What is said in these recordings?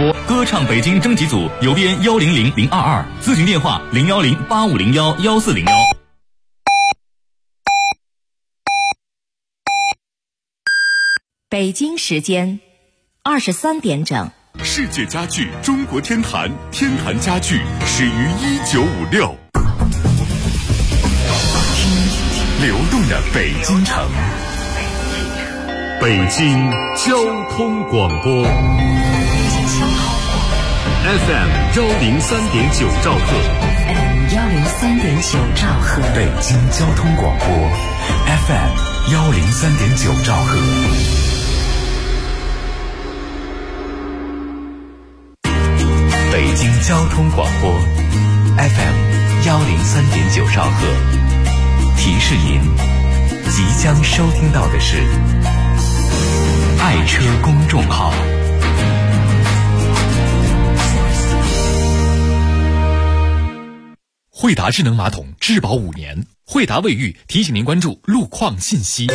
播，歌唱北京征集组邮编100022，咨询电话01085011401。 北京时间23点整。 世界家具中国天坛，天坛家具始于1956。流动的北京城，北京交通广播 FM 103.9兆赫， FM 103.9兆赫， 北京交通广播 FM 103.9兆赫。北京交通广播 FM 103.9兆赫，提示您即将收听到的是爱车公众号。 惠达智能马桶质保5年，惠达卫浴提醒您关注路况信息。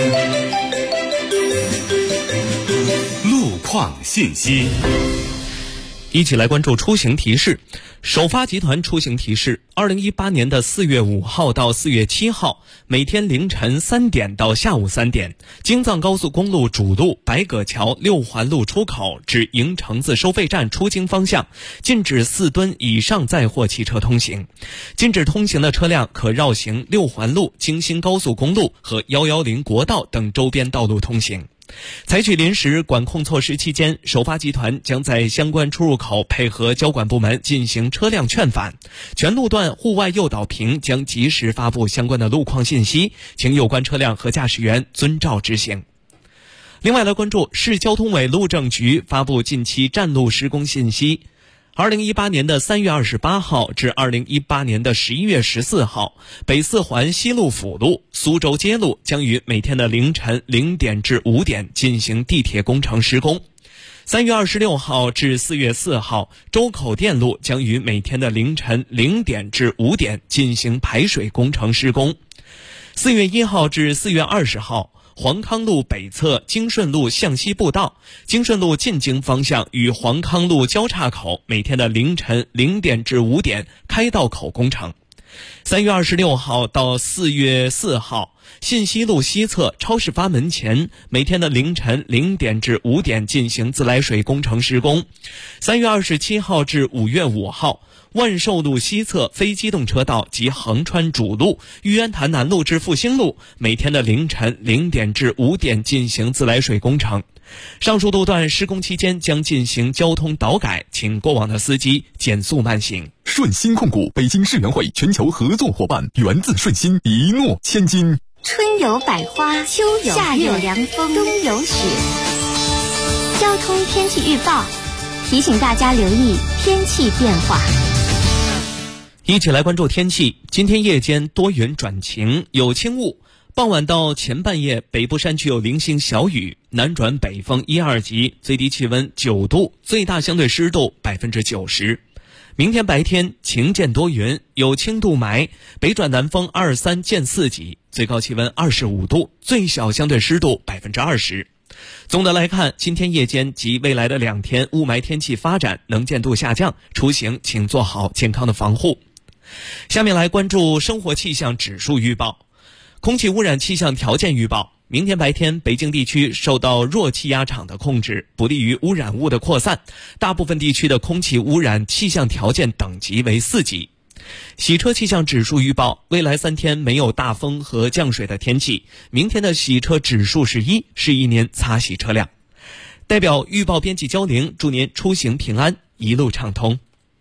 路况信息。 一起来关注出行提示。首发集团出行提示：2018年的4月5号到4月7号，每天凌晨3点到下午3点，京藏高速公路主路白葛桥6环路出口至营城子收费站出京方向，禁止4吨以上载货汽车通行。禁止通行的车辆可绕行6环路、京新高速公路和110国道等周边道路通行。采取临时管控措施期间，首发集团将在相关出入口配合交管部门进行车辆劝返，全路段户外诱导屏将及时发布相关的路况信息，请有关车辆和驾驶员遵照执行。另外来关注市交通委路政局发布近期占路施工信息。2018年的3月28号至2018年的11月14号，北四环西路辅路、苏州街路将于每天的凌晨0点至5点进行地铁工程施工。3月26号至4月4号，周口店路将于每天的凌晨0点至5点进行排水工程施工。4月1号至4月20号，黄康路北侧京顺路向西步道、京顺路进京方向与黄康路交叉口每天的凌晨0点至5点开道口工程。3月26号到4月4号，信息路西侧超市发门前每天的凌晨0点至5点进行自来水工程施工。3月27号至5月5号，万寿路西侧非机动车道及横穿主路、玉渊潭南路至复兴路每天的凌晨0点至5点进行自来水工程。上述路段施工期间将进行交通导改，请过往的司机减速慢行。 顺心控股北京世园会全球合作伙伴，源自顺心，一诺千金。 春有百花，秋有夏有凉风，冬有雪。交通天气预报提醒大家留意天气变化。 一起来关注天气。今天夜间多云转晴，有轻雾，傍晚到前半夜北部山区有零星小雨，南转北风1、2级，最低气温9度，最大相对湿度90%。明天白天晴间多云，有轻度霾，北转南风2、3见4级，最高气温25度，最小相对湿度20%。总的来看，今天夜间及未来的2天雾霾天气发展，能见度下降，出行请做好健康的防护。下面来关注生活气象指数预报。空气污染气象条件预报，明天白天北京地区受到弱气压场的控制，不利于污染物的扩散，大部分地区的空气污染气象条件等级为4级。洗车气象指数预报，未来3天没有大风和降水的天气，明天的洗车指数是1，是一年擦洗车辆。代表预报编辑焦玲，祝您出行平安，一路畅通。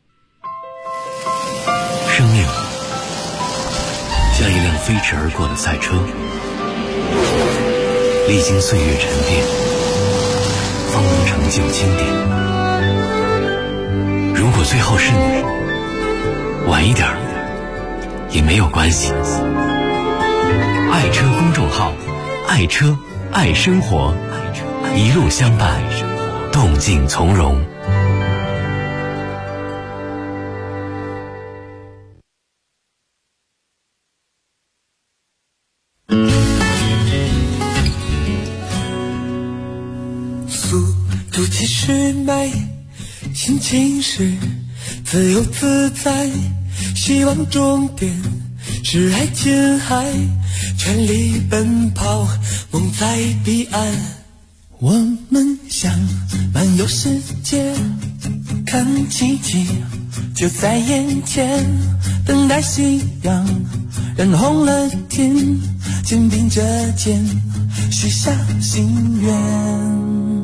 生命像一辆飞驰而过的赛车，历经岁月沉淀，方能成就经典。如果最后是你，晚一点也没有关系。爱车公众号，爱车爱生活，一路相伴，动静从容。 速度70迈， 心情是自由自在，希望终点是爱琴海，全力奔跑，梦在彼岸。我们想漫游世界，看奇迹就在眼前，等待夕阳染红了天，肩并着肩许下心愿。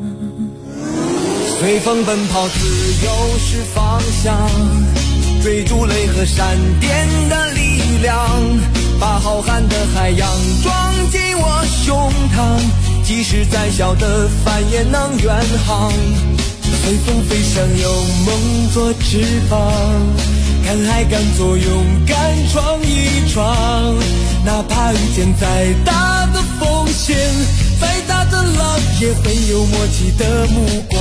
随风奔跑，自由是方向，追逐雷和闪电的力量，把浩瀚的海洋装进我胸膛，即使再小的帆也能远航。随风飞翔，有梦做翅膀，敢爱敢做，勇敢闯一闯，哪怕遇见再大的风险，再大的浪，也会有默契的目光。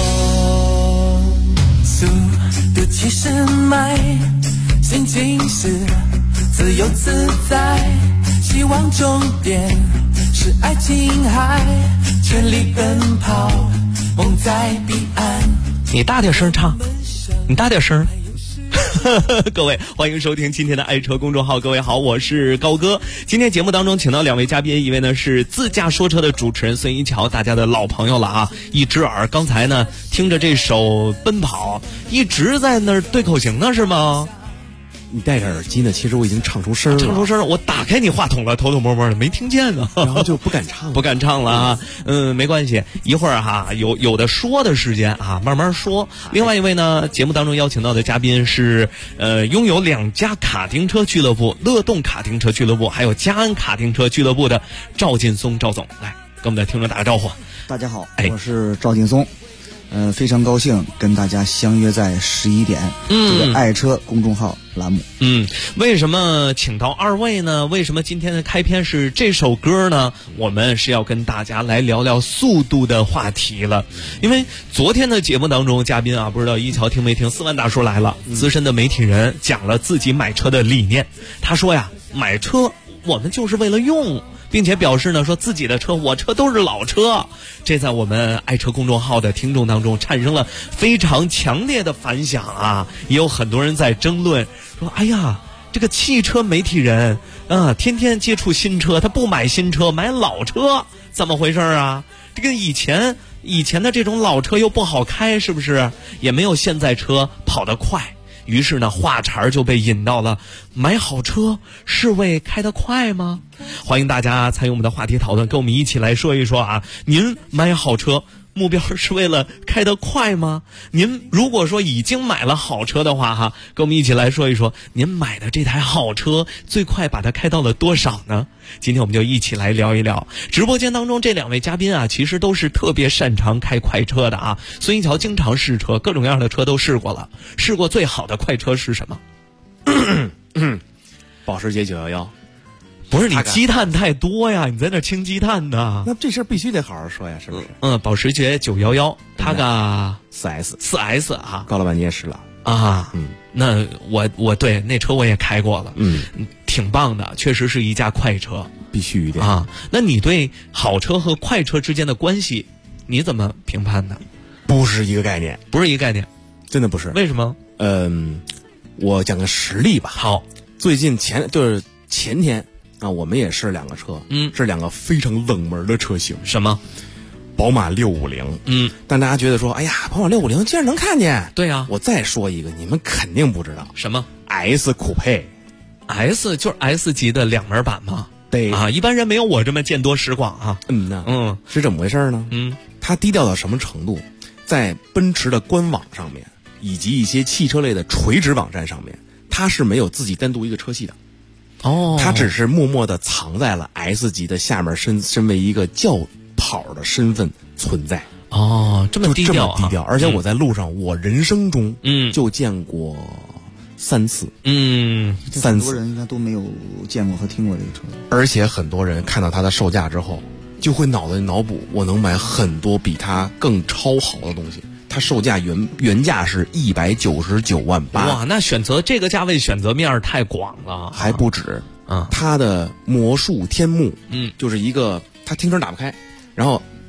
速度70迈，心情是自由自在，希望终点是爱琴海，全力奔跑，梦在彼岸。 你大点声唱，你大点声。各位，欢迎收听今天的爱车公众号。各位好，我是高哥。今天节目当中请到两位嘉宾，一位呢是自驾说车的主持人孙一桥，大家的老朋友了啊，一只耳。刚才呢听着这首《奔跑》，一直在那儿对口型呢，是吗？ 你戴着耳机呢，其实我已经唱出声了。 我打开你话筒了，偷偷摸摸的没听见呢， 然后就不敢唱了， 不敢唱了啊。没关系，一会儿哈有的说的时间啊，慢慢说。另外一位呢，节目当中邀请到的嘉宾是拥有2家卡丁车俱乐部，乐动卡丁车俱乐部还有嘉安卡丁车俱乐部的赵劲松赵总，来跟我们的听众打个招呼。 大家好，我是赵劲松。非常高兴跟大家相约在11点，这个爱车公众号栏目。 为什么请到二位呢？为什么今天的开篇是这首歌呢？我们是要跟大家来聊聊速度的话题了。因为昨天的节目当中，嘉宾啊，不知道一桥听没听，4万大叔来了，资深的媒体人讲了自己买车的理念。他说呀，买车我们就是为了用，并且表示呢，说自己的车，我车都是老车，这在我们爱车公众号的听众当中产生了非常强烈的反响啊！也有很多人在争论，说：“哎呀，这个汽车媒体人啊，天天接触新车，他不买新车，买老车，怎么回事啊？这个以前的这种老车又不好开，是不是？也没有现在车跑得快。”于是呢，话茬就被引到了买好车是为开得快吗？欢迎大家参与我们的话题讨论，跟我们一起来说一说啊，您买好车目标是为了开得快吗？您如果说已经买了好车的话哈，跟我们一起来说一说，您买的这台好车最快把它开到了多少呢？今天我们就一起来聊一聊。直播间当中这2位嘉宾啊，其实都是特别擅长开快车的啊。孙一桥经常试车，各种各样的车都试过了。试过最好的快车是什么？ 保时捷911。 不是你积碳太多呀，你在那清积碳呢？ 那这事儿必须得好好说呀，是不是？ 保时捷911，它个 4S 啊， 高老板你也试了啊？那我对那车我也开过了，挺棒的，确实是一架快车， 必须的啊。那你对好车和快车之间的关系，你怎么评判的？ 不是一个概念， 不是一个概念， 真的不是。 为什么？ 我讲个实例吧。 好， 最近前天啊，我们也试2个车，是2个非常冷门的车型。 什么？ 宝马650。但大家觉得说，哎呀，宝马650竟然能看见？ 对呀。 我再说一个，你们肯定不知道。 什么 ？S 酷配。 S 就是 S 级的2门版吗？ 对啊，一般人没有我这么见多识广啊。 是怎么回事呢？它低调到什么程度？在奔驰的官网上面，以及一些汽车类的垂直网站上面，它是没有自己单独一个车系的。它只是默默地藏在了 S 级的下面，身为一个轿跑的身份存在。 这么低调， 而且我在路上，我人生中就见过3次。 很多人应该都没有见过和听过这个车。 而且很多人看到它的售价之后，就会脑补，我能买很多比它更超好的东西。它售价原价是199万8。 哇，那选择这个价位选择面太广了， 还不止。它的魔术天幕，就是一个它停车打不开，然后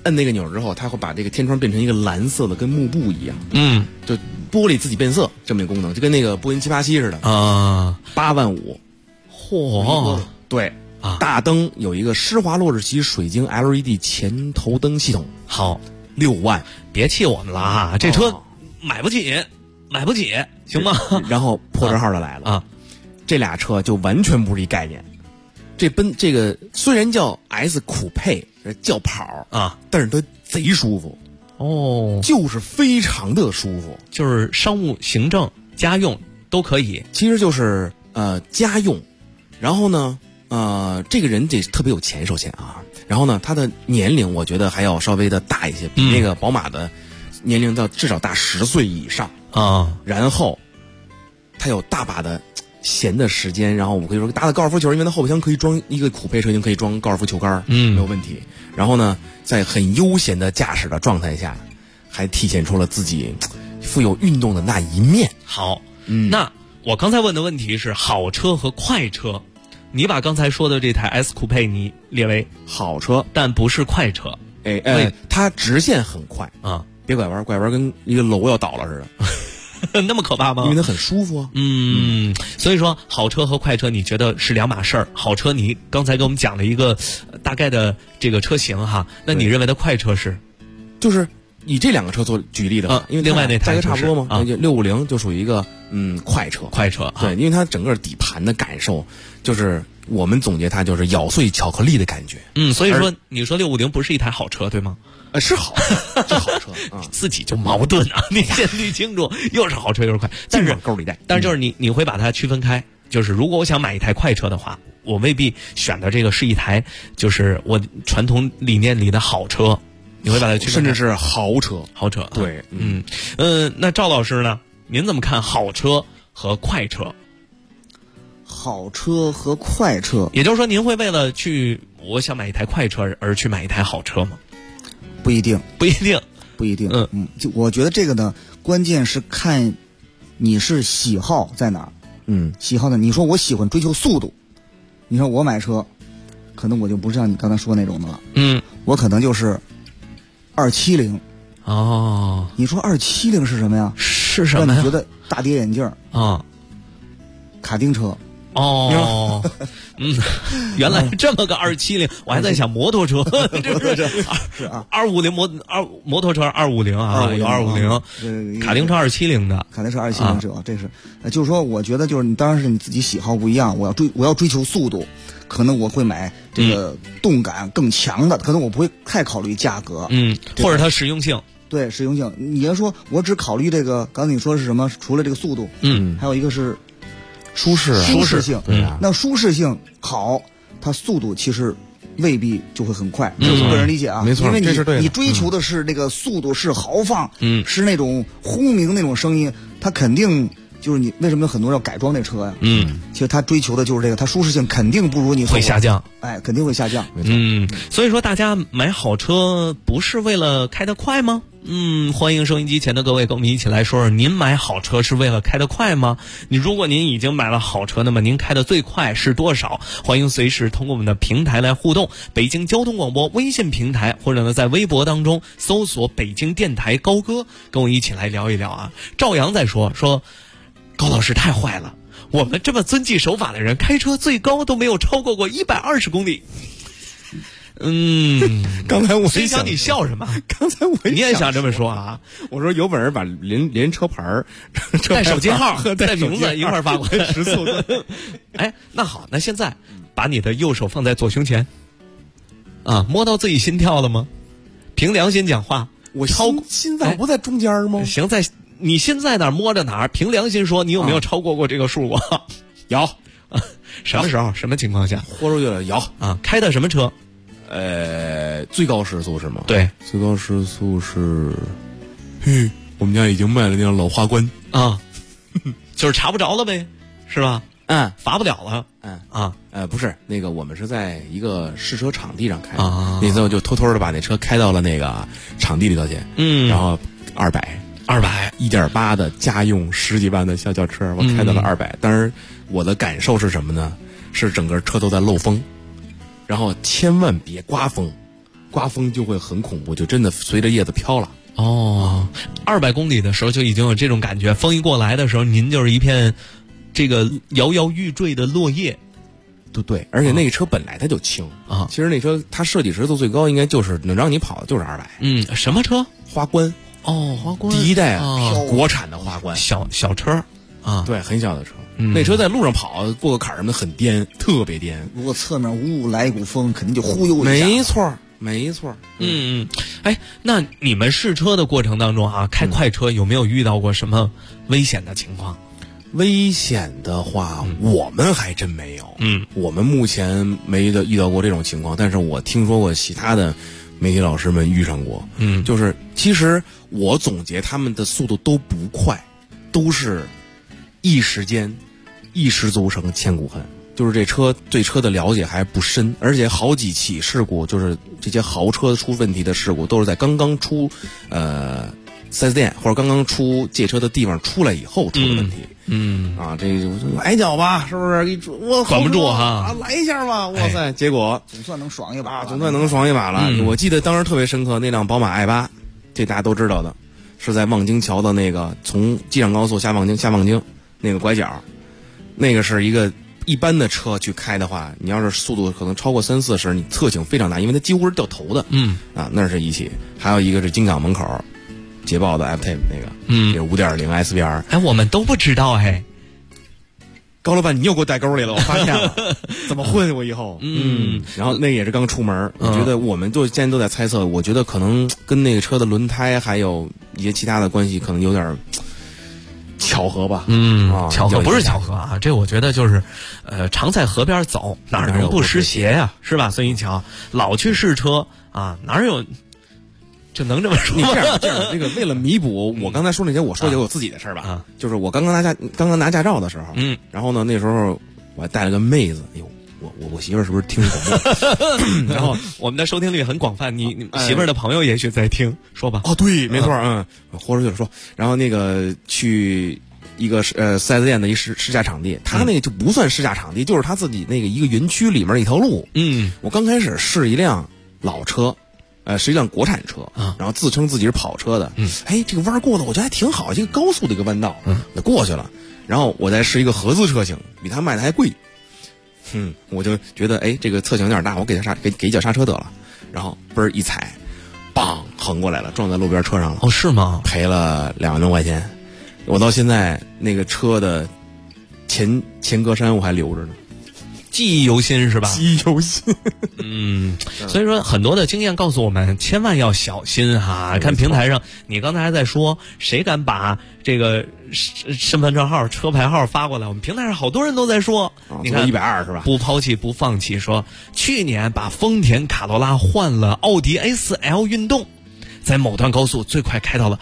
摁那个钮之后，它会把这个天窗变成一个蓝色的，跟幕布一样。就玻璃自己变色这么一个功能，就跟那个波音787似的啊，8万5。 嚯！ 对啊，大灯有一个施华洛世奇水晶 LED 前头灯系统， 好 ，6万。 别气我们了啊，这车买不起，行吗？ 然后破折号的来了啊，这俩车就完全不是一概念。这个虽然叫 S 酷配轿跑啊，但是它贼舒服哦，就是非常的舒服， 就是商务、行政、家用都可以。 其实就是家用，然后呢这个人得特别有钱，首先啊，然后呢他的年龄我觉得还要稍微的大一些，比那个宝马的年龄至少大10岁以上啊，然后他有大把的闲的时间，然后我可以说打打高尔夫球，因为它后备箱可以装一个酷配车型，可以装高尔夫球杆，没有问题。然后呢，在很悠闲的驾驶的状态下，还体现出了自己富有运动的那一面。 好，那我刚才问的问题是好车和快车，你把刚才说的这台 S 酷配你列为好车， 但不是快车。 它直线很快啊，别拐弯，拐弯跟一个楼要倒了似的。 那么可怕吗？ 因为它很舒服啊。 所以说好车和快车你觉得是两码事儿。好车你刚才给我们讲了一个大概的这个车型哈，那你认为的快车是？ 就是以这两个车做举例的话，因为另外那台价格差不多嘛，650就属于一个快车。 快车对，因为它整个底盘的感受就是我们总结它就是咬碎巧克力的感觉。 所以说你说650不是一台好车对吗？ 是好，是好车啊， 自己就矛盾啊！你先捋清楚，又是好车又是快，但是沟里带。 但是就是你会把它区分开，就是如果我想买一台快车的话，我未必选的这个是一台就是我传统理念里的好车，你会把它区分开， 甚至是豪车。 豪车， 对， 那赵老师呢？您怎么看好车和快车？ 好车和快车， 也就是说，您会为了我想买一台快车而去买一台好车吗？ 不一定。就我觉得这个呢，关键是看你是喜好在哪儿。喜好的，你说我喜欢追求速度，你说我买车，可能我就不是像你刚才说那种的了。我可能就是270。 哦， 你说270是什么呀？ 是什么呀？ 你觉得大跌眼镜啊，卡丁车。 哦，原来这么个270，我还在想摩托车， 是啊 ，250摩托车250啊，有250，卡丁车270的， 卡丁车270者，这是，就是说，我觉得就是你当然是你自己喜好不一样，我要追求速度，可能我会买这个动感更强的，可能我不会太考虑价格， 或者它实用性。 对，实用性，你要说我只考虑这个，刚才你说是什么？除了这个速度，还有一个是。舒适性，那舒适性好，它速度其实未必就会很快。这是我个人理解啊， 没错， 因为你追求的是那个速度，是豪放，是那种轰鸣那种声音，它肯定就是你为什么有很多人要改装那车呀？其实他追求的就是这个，它舒适性肯定不如你会下降， 肯定会下降。 所以说大家买好车不是为了开得快吗？欢迎收音机前的各位跟我们一起来说说，您买好车是为了开得快吗？如果您已经买了好车，那么您开得最快是多少？欢迎随时通过我们的平台来互动，北京交通广播微信平台，或者呢在微博当中搜索北京电台高歌，跟我一起来聊一聊啊。赵阳在说高老师太坏了，我们这么遵纪守法的人，开车最高都没有超过120公里。 刚才我谁想你笑什么？ 刚才你也想这么说啊？ 我说有本事把连车牌带手机号和带名字一块发过来， 时速。 那好，那现在把你的右手放在左胸前，摸到自己心跳了吗？凭良心讲话， 我心脏不在中间吗？ 行，在你心在哪儿摸着哪儿，凭良心说，你有没有超过这个数过？ 有。 什么时候？什么情况下？ 豁出去了，有啊！开的什么车？ 最高时速是吗？ 对， 最高时速是，我们家已经卖了那辆老花冠啊，就是查不着了呗，是吧？罚不了了。 不是那个，我们是在一个试车场地上开的，那次我就偷偷的把那车开到了那个场地里头去，然后200 1.8的家用10几万的小轿车，我开到了200。当然，我的感受是什么呢？是整个车都在漏风。然后千万别刮风刮风就会很恐怖，就真的随着叶子飘了。 哦，200公里的时候就已经有这种感觉，风一过来的时候，您就是一片这个摇摇欲坠的落叶。 对，而且那个车本来它就轻啊。其实那车它设计时速最高应该就是能让你跑的就是200。 什么车？ 花冠。 哦，花冠。 第一代国产的花冠， 小车啊， 对，很小的车。那车在路上跑，过个坎儿什么的很颠，特别颠。 如果侧面呜来一股风，肯定就忽悠一下。没错。 哎，那你们试车的过程当中啊，开快车有没有遇到过什么危险的情况？ 危险的话，我们还真没有。我们目前没遇到过这种情况，但是我听说过其他的媒体老师们遇上过。就是其实我总结他们的速度都不快，都是一时间一失足成千古恨。就是这车对车的了解还不深，而且好几起事故，就是这些豪车出问题的事故，都是在刚刚出4S 店或者刚刚出借车的地方出来以后出的问题。这就挨脚吧，是不是？我管不住哈， 来一下吧，哇塞！结果总算能爽一把， 了。我记得当时特别深刻，那辆宝马i8，这大家都知道的，是在望京桥的那个从机场高速下望京那个拐角，那个是一般的车去开的话，你要是速度可能超过30-40，你侧倾非常大，因为它几乎是掉头的。那是一起，还有一个是京港门口捷豹的 F-Type 那个，这 5.0 SVR。 哎，我们都不知道哎。 高老板，你又给我带沟里了，我发现了，怎么混我以后？然后那也是刚出门，我觉得我们现在都在猜测，我觉得可能跟那个车的轮胎还有一些其他的关系，可能有点巧合吧。 巧合不是巧合啊，这我觉得就是常在河边走，哪能不湿鞋呀，是吧？孙一桥老去试车啊，哪有就能这么说？ 你这样，这个为了弥补我刚才说那些，我说点我自己的事儿吧。就是我刚刚拿驾照的时候，然后呢，那时候我还带了个妹子，哎呦，我媳妇儿是不是听广播？ 然后我们的收听率很广泛，你媳妇儿的朋友也许在听，说吧。 对，没错，豁出去了说。然后那个去一个4S 店的一试驾场地，他那个就不算试驾场地，就是他自己那个一个园区里面一条路。我刚开始试一辆老车。是一辆国产车然后自称自己是跑车的。这个弯过得我觉得还挺好，一个高速的一个弯道，就过去了。然后我再试一个合资车型，比他卖的还贵。我就觉得这个侧倾有点大，我给一脚刹车得了。然后嘣儿一踩，梆横过来了，撞在路边车上了。 哦，是吗？ 赔了2万多块钱。我到现在那个车的前格栅我还留着呢。 记忆犹新是吧？ 记忆犹新。 所以说很多的经验告诉我们，千万要小心哈。看平台上，你刚才还在说，谁敢把这个身份证号、车牌号发过来？我们平台上好多人都在说，你看 120是吧？ 不抛弃不放弃，说去年把丰田卡罗拉换了奥迪 A4L 运动，在某段高速最快开到了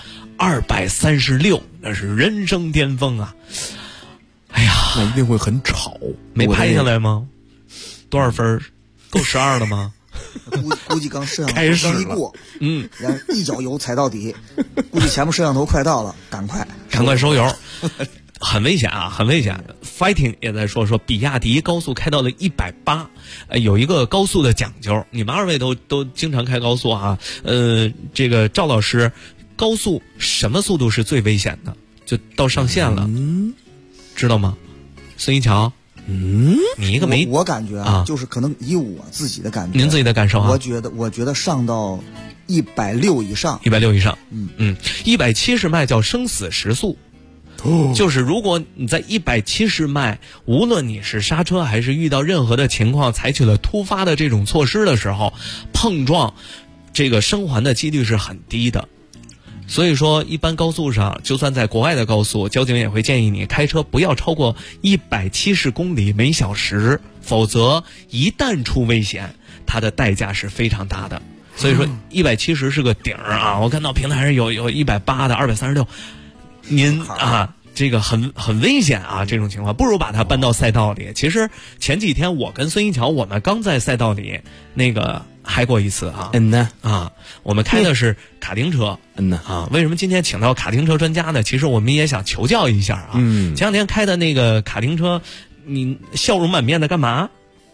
236，那是人生巅峰啊！哎呀， 那一定会很吵。 没拍下来吗？多少分？够12了吗？ 估计刚摄像头刚一过，然后一脚油踩到底，估计前面摄像头快到了，赶快收油，很危险啊，很危险。Fighting 也在说比亚迪高速开到了180，有一个高速的讲究，你们2位都经常开高速啊。这个赵老师，高速什么速度是最危险的？就到上限了，知道吗？孙一桥。你一个我感觉就是可能以我自己的感觉， 您自己的感受啊？ 我觉得上到160以上 ，160以上，170迈叫生死时速，就是如果你在170迈，无论你是刹车还是遇到任何的情况，采取了突发的这种措施的时候，碰撞这个生还的几率是很低的。所以说一般高速上，就算在国外的高速，交警也会建议你开车不要超过170公里每小时，否则一旦出危险，它的代价是非常大的。所以说170是个顶啊！我看到平台上有180的236，您啊这个很危险啊！这种情况不如把它搬到赛道里。其实前几天我跟孙一桥，我们刚在赛道里那个嗨过一次啊。我们开的是卡丁车。为什么今天请到卡丁车专家呢？其实我们也想求教一下啊。前两天开的那个卡丁车，你笑容满面的干嘛？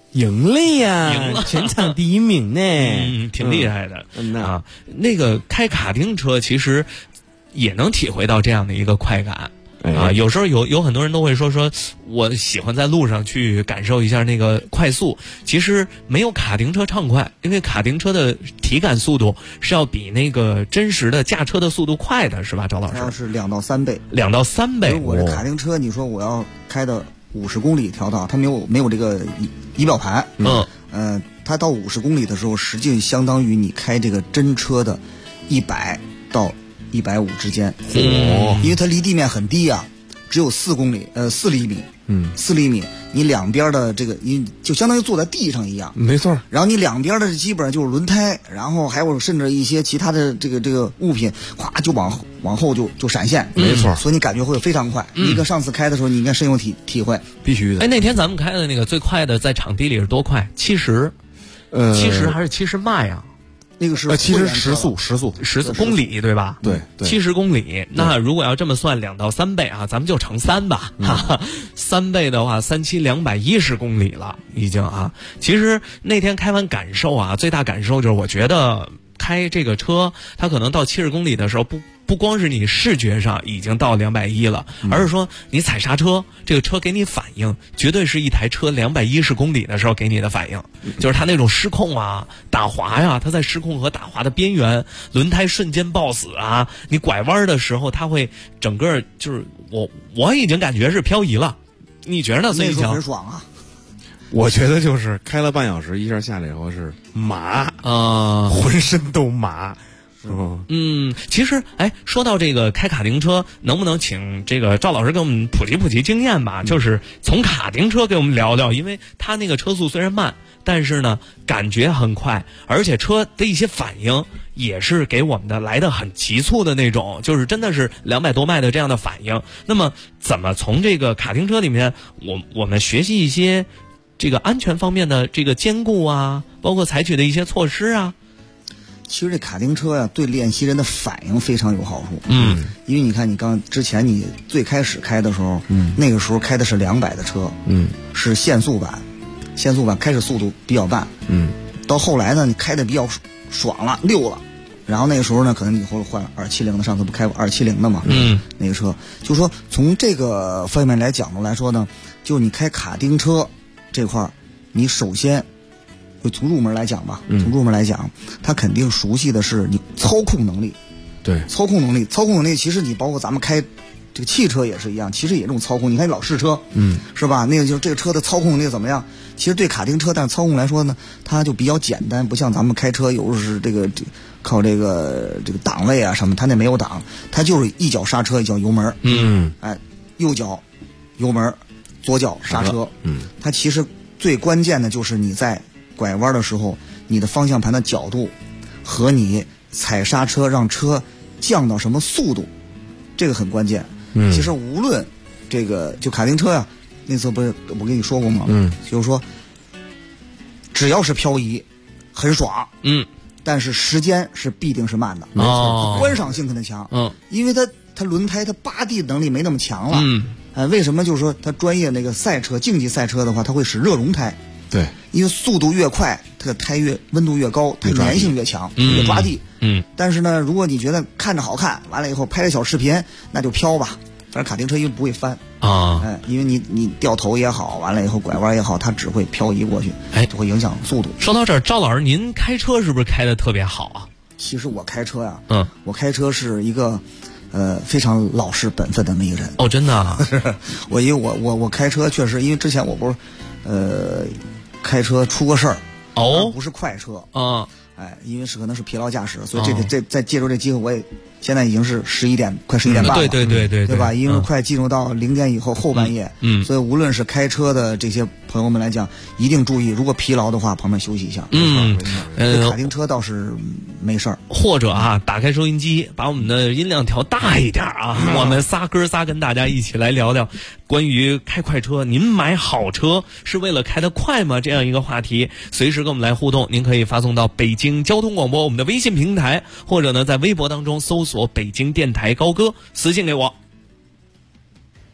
赢了呀， 赢了， 全场第1名呢， 挺厉害的。啊，那个开卡丁车其实也能体会到这样的一个快感。啊，有时候有很多人都会说我喜欢在路上去感受一下那个快速，其实没有卡丁车畅快，因为卡丁车的体感速度是要比那个真实的驾车的速度快的，是吧，赵老师？ 它是2到3倍 ，2到3倍。 我这卡丁车，你说我要开的50公里一条道，它没有这个仪表盘，它到50公里的时候，实际相当于你开这个真车的100到150之间，因为它离地面很低啊，只有4厘米，4厘米，你两边的这个你就相当于坐在地上一样， 没错。 然后你两边的基本上就是轮胎，然后还有甚至一些其他的这个物品，咵就往后就闪现， 没错。 所以你感觉会非常快。你跟上次开的时候，你应该深有体会， 必须的。 哎，那天咱们开的那个最快的在场地里是多快？70，70还是70迈呀？ 那个是其实时速公里对吧？ 对 ，70公里。那如果要这么算2到3倍啊，咱们就乘3吧。3倍的话，37210公里了，已经啊。其实那天开完感受啊，最大感受就是我觉得开这个车，它可能到70公里的时候不光是你视觉上已经到210了，而是说你踩刹车，这个车给你反应，绝对是一台车210公里的时候给你的反应，就是它那种失控啊、打滑呀，它在失控和打滑的边缘，轮胎瞬间抱死啊，你拐弯的时候，它会整个就是我已经感觉是漂移了，你觉得呢？孙一强？ 很爽啊。 我觉得就是开了半小时，一下下来以后是麻啊，浑身都麻。 其实，说到这个开卡丁车，能不能请这个赵老师给我们普及经验吧？就是从卡丁车给我们聊聊，因为它那个车速虽然慢，但是呢，感觉很快，而且车的一些反应也是给我们的来的很急促的那种，就是真的是200多迈的这样的反应。那么，怎么从这个卡丁车里面，我们学习一些这个安全方面的这个兼顾啊，包括采取的一些措施啊？ 其实这卡丁车呀，对练习人的反应非常有好处。因为你看，你之前你最开始开的时候，那个时候开的是200的车，是限速版开始速度比较慢，到后来呢，你开的比较爽了，溜了，然后那个时候呢，可能以后换270的，上次不开过270的嘛，那个车，就是说从这个方面来讲来说呢，就你开卡丁车这块，你首先。就从入门来讲吧，他肯定熟悉的是你操控能力。 对， 操控能力，其实你包括咱们开这个汽车也是一样，其实也这种操控。你看老式车，是吧？那个就是这个车的操控能力怎么样？其实对卡丁车，但是操控来说呢，它就比较简单，不像咱们开车有时是靠这个档位啊什么，它那没有档，它就是一脚刹车一脚油门，右脚油门，左脚刹车，它其实最关键的就是你在拐弯的时候，你的方向盘的角度和你踩刹车让车降到什么速度，这个很关键。其实无论这个就卡丁车呀，那次不是我跟你说过吗？就是说只要是漂移很爽，但是时间是必定是慢的，观赏性可能强，因为它轮胎它扒地能力没那么强了，为什么？就是说它专业那个赛车竞技赛车的话，它会使热熔胎。 对， 因为速度越快，它的胎温度越高，它粘性越强，越抓地。但是呢，如果你觉得看着好看，完了以后拍个小视频，那就飘吧。反正卡丁车因为不会翻啊，因为你掉头也好，完了以后拐弯也好，它只会漂移过去，就会影响速度。 说到这儿，赵老师，您开车是不是开得特别好啊？ 其实我开车呀，我开车是一个非常老实本分的那么一个人。 哦，真的啊？ 因为我开车确实，因为之前我不是开车出过事儿，不是快车啊，因为可能是疲劳驾驶，所以再借助这机会，我也现在已经是快11点半了，对吧？因为快进入到0点以后后半夜，所以无论是开车的这些朋友们来讲，一定注意，如果疲劳的话，旁边休息一下。卡丁车倒是没事儿， 或者打开收音机，把我们的音量调大一点啊，我们哥仨跟大家一起来聊聊关于开快车，您买好车是为了开得快吗？这样一个话题，随时跟我们来互动，您可以发送到北京交通广播我们的微信平台，或者呢在微博当中搜索北京电台高歌，私信给我。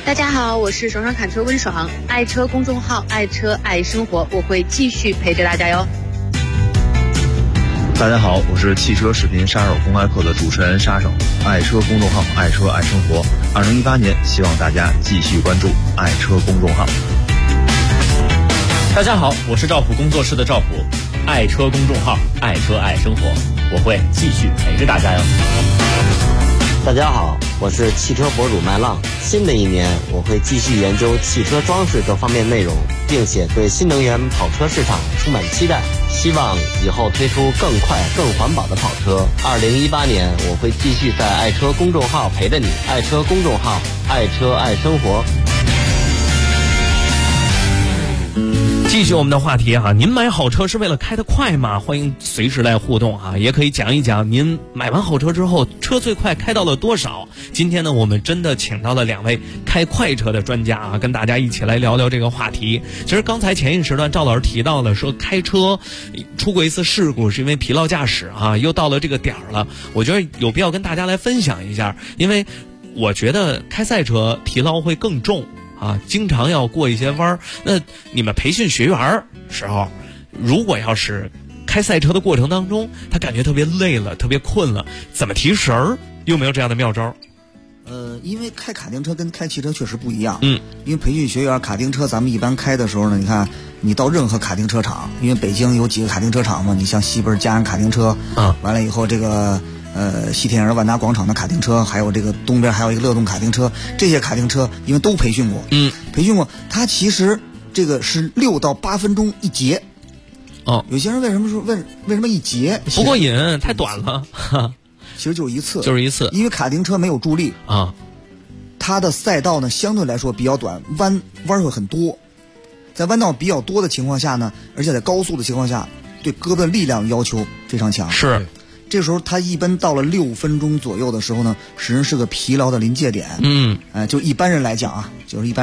大家好，我是爽爽侃车温爽，爱车公众号爱车爱生活，我会继续陪着大家哟。 大家好，我是汽车视频杀手公开课的主持人杀手，爱车公众号爱车爱生活。2018年，希望大家继续关注爱车公众号。 大家好，我是赵普工作室的赵普，爱车公众号爱车爱生活，我会继续陪着大家哟。 大家好，我是汽车博主麦浪。新的一年，我会继续研究汽车装饰各方面内容，并且对新能源跑车市场充满期待，希望以后推出更快更环保的跑车。2018年，我会继续在爱车公众号陪着你，爱车公众号爱车爱生活。 继续我们的话题哈，您买好车是为了开得快吗？欢迎随时来互动哈，也可以讲一讲您买完好车之后车最快开到了多少。今天呢，我们真的请到了2位开快车的专家啊，跟大家一起来聊聊这个话题。其实刚才前一时段赵老师提到了说，开车出过一次事故是因为疲劳驾驶啊，又到了这个点儿了，我觉得有必要跟大家来分享一下，因为我觉得开赛车疲劳会更重。啊，经常要过一些弯儿。那你们培训学员时候，如果要是开赛车的过程当中，他感觉特别累了、特别困了，怎么提神儿？有没有这样的妙招？ 因为开卡丁车跟开汽车确实不一样。因为培训学员卡丁车，咱们一般开的时候呢，你看你到任何卡丁车场，因为北京有几个卡丁车场嘛，你像西边嘉安卡丁车，完了以后这个。西天园万达广场的卡丁车，还有这个东边还有一个乐动卡丁车，这些卡丁车因为都培训过，培训过，它其实这个是6到8分钟一节。 哦， 有些人为什么说为什么一节不过瘾，太短了？ 其实就是一次，因为卡丁车没有助力啊， 它的赛道呢相对来说比较短，弯会很多，在弯道比较多的情况下呢，而且在高速的情况下，对胳膊的力量要求非常强。 是。 这时候他一般到了6分钟左右的时候呢，实际上是个疲劳的临界点。就一般人来讲啊，所以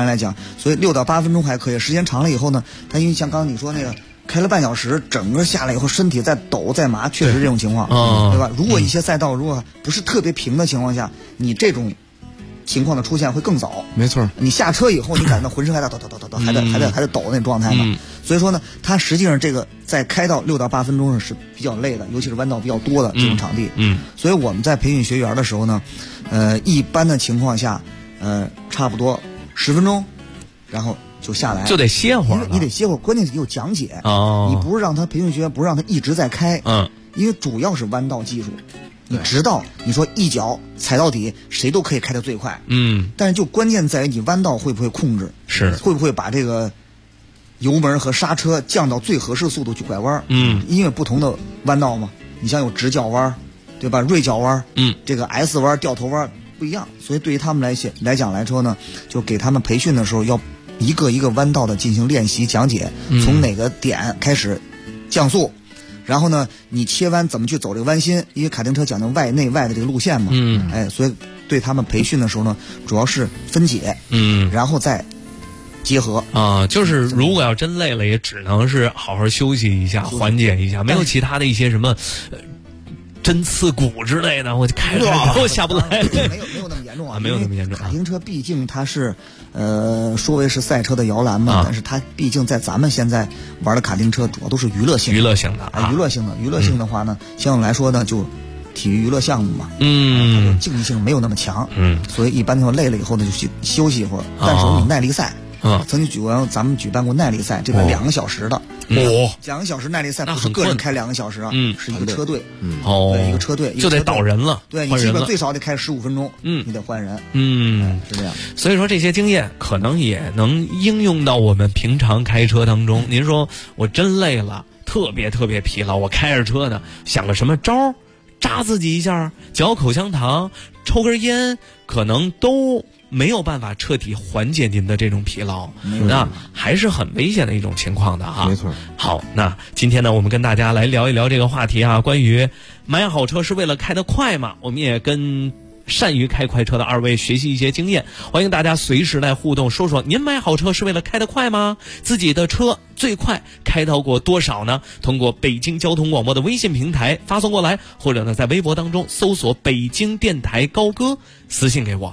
6到8分钟还可以。时间长了以后呢，他因为像刚刚你说那个开了半小时，整个下来以后身体在抖在麻，确实这种情况，对吧？如果一些赛道如果不是特别平的情况下，你这种情况的出现会更早。 没错， 你下车以后，你感觉浑身还在抖，还在抖那状态呢。所以说呢，它实际上这个在开到6到8分钟是比较累的，尤其是弯道比较多的这种场地。所以我们在培训学员的时候呢，一般的情况下，差不多10分钟，然后就下来， 就得歇会儿。 你得歇会儿，关键是有讲解。你不是让他培训学员，不是让他一直在开。因为主要是弯道技术。你直到你说一脚踩到底，谁都可以开得最快。但是就关键在于你弯道会不会控制，会不会把这个油门和刹车降到最合适速度去拐弯。因为不同的弯道嘛，你像有直角弯，对吧？锐角弯，这个 S 弯、掉头弯不一样，所以对于他们来讲来说呢，就给他们培训的时候要一个一个弯道的进行练习讲解，从哪个点开始降速。然后呢，你切弯怎么去走这个弯心？因为卡丁车讲究外内外的这个路线嘛，所以对他们培训的时候呢，主要是分解，然后再结合啊。就是如果要真累了，也只能是好好休息一下，缓解一下，没有其他的一些什么针刺骨之类的，我就开着我下不来。 没有那么严重啊， 没有那么严重。 卡丁车毕竟它是说为是赛车的摇篮嘛，但是它毕竟在咱们现在玩的卡丁车主要都是娱乐性的。 娱乐性的话呢，相对来说呢就体育娱乐项目嘛，它的竞技性没有那么强，所以一般的话累了以后呢就休息一会儿。但是有耐力赛。曾经咱们举办过耐力赛，这边2个小时的，2个小时耐力赛不是个人开2个小时啊，是一个车队，对，一个车队就得倒人了， 对，你基本最少得开15分钟，你得换人，是这样。 所以说这些经验可能也能应用到我们平常开车当中。您说我真累了，特别疲劳，我开着车呢，想个什么招扎自己一下，嚼口香糖，抽根烟，可能都没有办法彻底缓解您的这种疲劳，那还是很危险的一种情况的哈。 没错。 好，那今天呢，我们跟大家来聊一聊这个话题啊，关于买好车是为了开得快嘛？我们也跟善于开快车的2位学习一些经验，欢迎大家随时来互动，说说您买好车是为了开得快吗？自己的车最快开到过多少呢？通过北京交通广播的微信平台发送过来，或者呢在微博当中搜索北京电台高歌私信给我。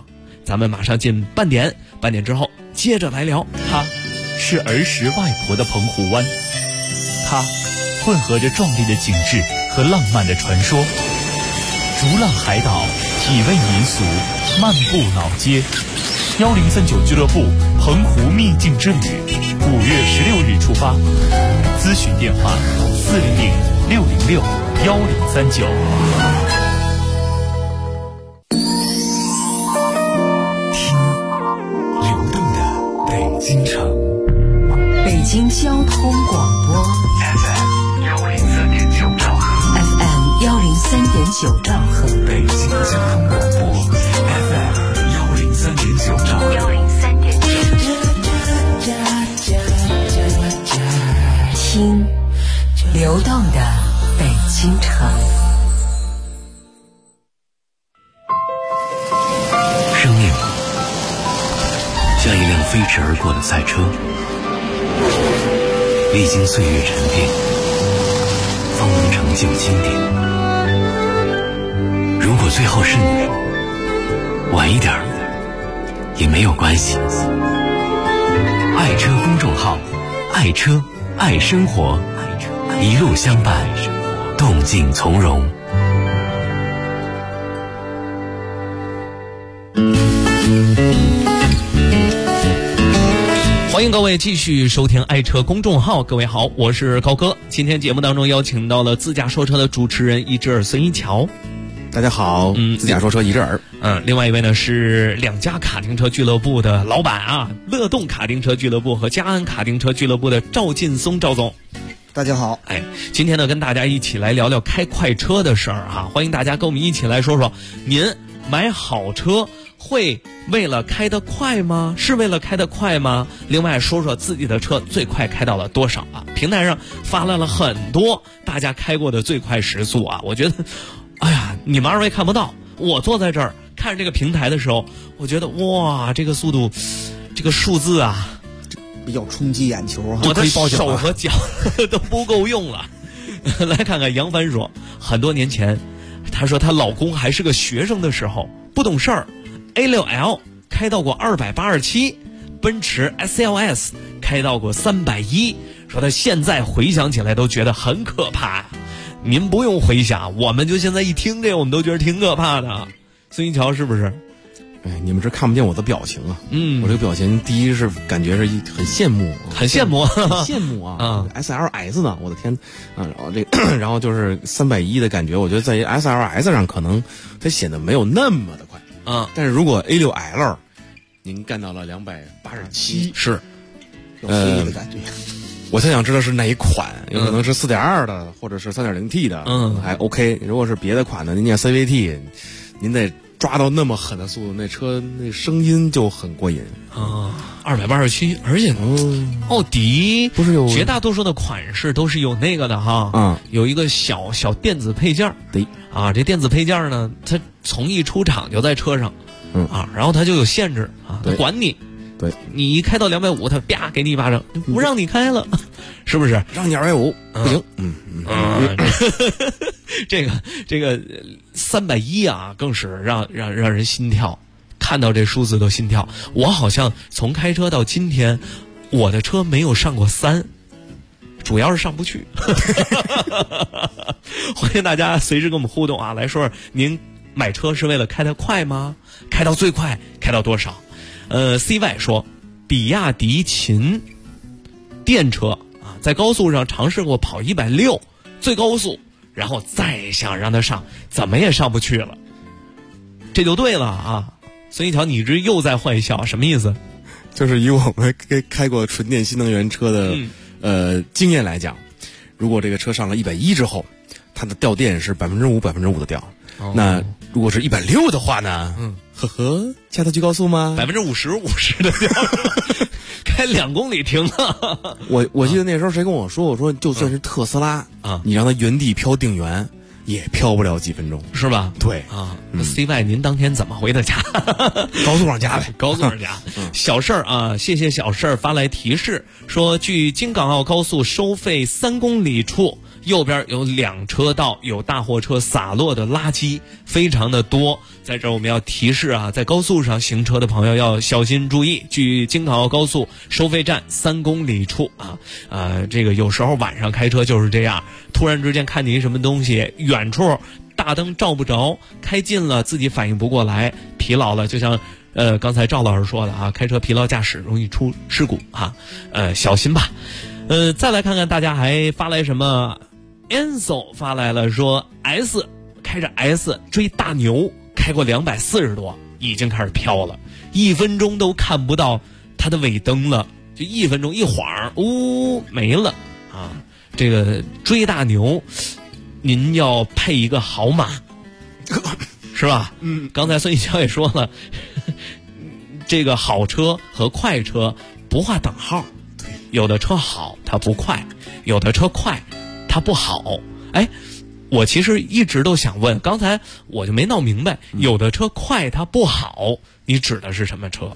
咱们马上进半点，半点之后接着来聊。 它是儿时外婆的澎湖湾，它混合着壮丽的景致和浪漫的传说。逐浪海岛，体味民俗，漫步老街。1039俱乐部澎湖秘境之旅，5月16日出发。咨询电话400-606-1039。 京城， 北京交通广播 FM 103.9兆赫 ，FM 103.9兆赫， 北京交通广播 FM 103.9兆赫 103.9，听流动的北京城。 生命像一辆飞驰而过的赛车，历经岁月沉淀，方能成就经典。如果最后是你，晚一点也没有关系。爱车公众号，爱车爱生活，一路相伴，动静从容。 欢迎各位继续收听爱车公众号。各位好，我是高哥。今天节目当中邀请到了自驾说车的主持人一只耳孙一桥。 大家好，自驾说车一只耳。 另外一位呢是两家卡丁车俱乐部的老板啊，乐动卡丁车俱乐部和嘉安卡丁车俱乐部的赵劲松赵总。 大家好， 今天呢跟大家一起来聊聊开快车的事儿啊，欢迎大家跟我们一起来说说，您买好车会为了开得快吗？是为了开得快吗？另外说说自己的车最快开到了多少啊？平台上发来了很多大家开过的最快时速啊，我觉得哎呀，你们二位看不到，我坐在这儿看这个平台的时候，我觉得哇，这个速度，这个数字啊比较冲击眼球， 我的手和脚都不够用了。来看看杨帆说，很多年前她说她老公还是个学生的时候不懂事儿，A6L 开到过287，奔驰 SLS 开到过310，说她现在回想起来都觉得很可怕。您不用回想，我们就现在一听这个我们都觉得挺可怕的。孙一桥是不是？ 你们这看不见我的表情啊。我这个表情第一是感觉是很羡慕， 很羡慕很羡慕啊。SLS 呢，我的天啊！然后然后就是310的感觉，我觉得在 SLS 上可能它显得没有那么的快啊。但是如果 A6L 您干到了287， 是有飞的感觉。 我才想知道是哪一款，有可能是4.2的，或者是3.0T 的，还 OK。如果是别的款的，您念 CVT， 您得抓到那么狠的速度，那车那声音就很过瘾啊。287，而且奥迪不是有绝大多数的款式都是有那个的哈，有一个小电子配件， 对啊，这电子配件呢，它从一出厂就在车上，然后它就有限制啊，它管你。 对， 你一开到250，他啪给你一巴掌，不让你开了，是不是？ 让你250不行。 这个310啊，更是让人心跳，看到这数字都心跳。我好像从开车到今天，我的车没有上过3，主要是上不去。欢迎大家随时跟我们互动啊，来说说您买车是为了开得快吗？开到最快，开到多少？CY 说，比亚迪秦电车啊，在高速上尝试过跑160最高速，然后再想让它上，怎么也上不去了。这就对了啊！孙一桥，你这又在坏笑，什么意思？ 就是以我们开过纯电新能源车的经验来讲，如果这个车上了110之后，它的掉电是5%的掉。那如果是160的话呢？下得去高速吗 ？50%的掉，开2公里停了。 我记得那时候谁跟我说就算是特斯拉你让它原地飘定圆，也飘不了几分钟， 是吧？ 对啊。CY 您当天怎么回的家？ 高速上加呗， 高速上加。小事儿啊，谢谢小事儿发来提示说，距京港澳高速收费3公里处右边有2车道，有大货车洒落的垃圾非常的多。在这儿我们要提示啊，在高速上行车的朋友要小心注意。距京考高速收费站3公里处这个有时候晚上开车就是这样，突然之间看见什么东西，远处大灯照不着，开近了自己反应不过来，疲劳了，就像刚才赵老师说的啊，开车疲劳驾驶容易出事故啊，小心吧。再来看看大家还发来什么。Enzo 发来了说 开着 S 追大牛，开过240多，已经开始飘了，1分钟都看不到它的尾灯了，就1分钟一晃没了啊！这个追大牛，您要配一个好马，是吧？刚才孙一桥也说了，这个好车和快车不划等号，有的车好它不快，有的车快它不好。我其实一直都想问，刚才我就没闹明白，有的车快它不好，你指的是什么车？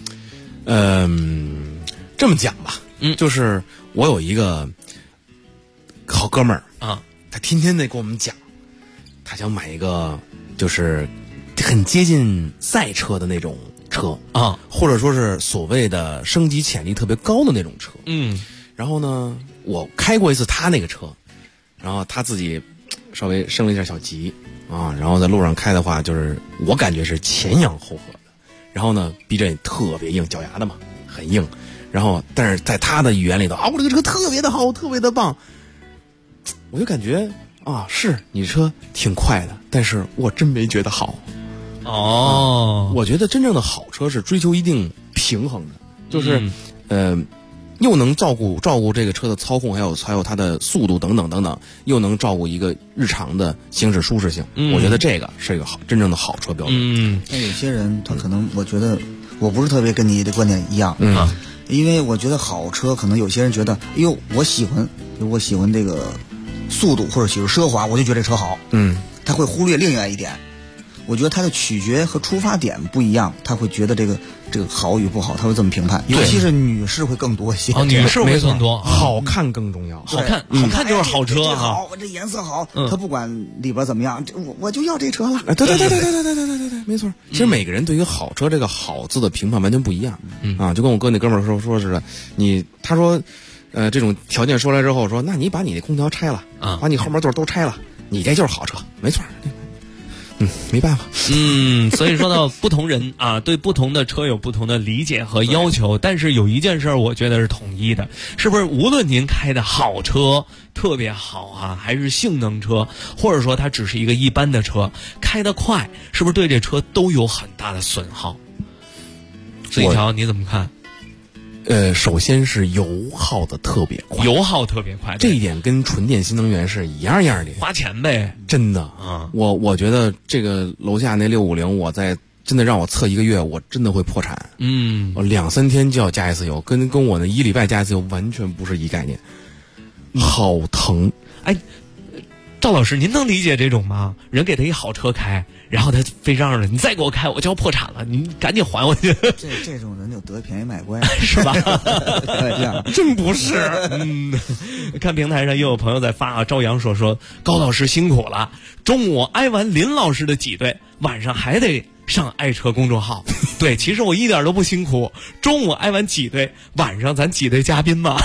这么讲吧，就是我有一个好哥们儿啊，他天天得跟我们讲，他想买一个就是很接近赛车的那种车啊，或者说是所谓的升级潜力特别高的那种车。然后呢，我开过一次他那个车，然后他自己稍微升了一下小级啊，然后在路上开的话，就是我感觉是前仰后合的，然后呢避震也特别硬，脚牙的嘛，很硬。然后但是在他的语言里头啊，我这个车特别的好，特别的棒，我就感觉啊，是你车挺快的，但是我真没觉得好。我觉得真正的好车是追求一定平衡的，就是又能照顾这个车的操控，还有它的速度等等等等，又能照顾一个日常的行驶舒适性。我觉得这个是一个真正的好车标准。 那有些人他可能，我觉得我不是特别跟你的观点一样因为我觉得好车可能有些人觉得，哎呦，我喜欢这个速度或者喜欢奢华，我就觉得这车好。他会忽略另外一点。我觉得它的取决和出发点不一样，他会觉得这个好与不好，他会这么评判。尤其是女士会更多一些。 女士会更多， 好看更重要。 好看就是好车啊！好，我这颜色好，他不管里边怎么样，我就要这车了。 对，没错。其实每个人对于好车这个好字的评判完全不一样啊，就跟我哥那哥们儿说似的，他说这种条件说来之后说，那你把你那空调拆了啊，把你后面座都拆了，你这就是好车，没错。没办法。 所以说到不同人啊，对不同的车有不同的理解和要求，但是有一件事我觉得是统一的，是不是？无论您开的好车特别好啊，还是性能车，或者说它只是一个一般的车，开得快，是不是对这车都有很大的损耗？孙一桥，你怎么看？ 首先是油耗的特别快，这一点跟纯电新能源是一样的， 花钱呗， 真的啊！我觉得这个楼下那650，我真的让我测1个月，我真的会破产。我2-3天就要加一次油，跟我那1礼拜加一次油完全不是一概念，好疼！ 赵老师，您能理解这种吗？人给他一好车开，然后他非嚷着你再给我开，我就要破产了，你赶紧还我去。 这种人就得便宜卖乖， 是吧？ 这样真不是。看平台上又有朋友在发啊，朝阳说高老师辛苦了，中午挨完林老师的挤兑，晚上还得上爱车公众号。对，其实我一点都不辛苦，中午挨完挤兑，晚上咱挤兑嘉宾嘛。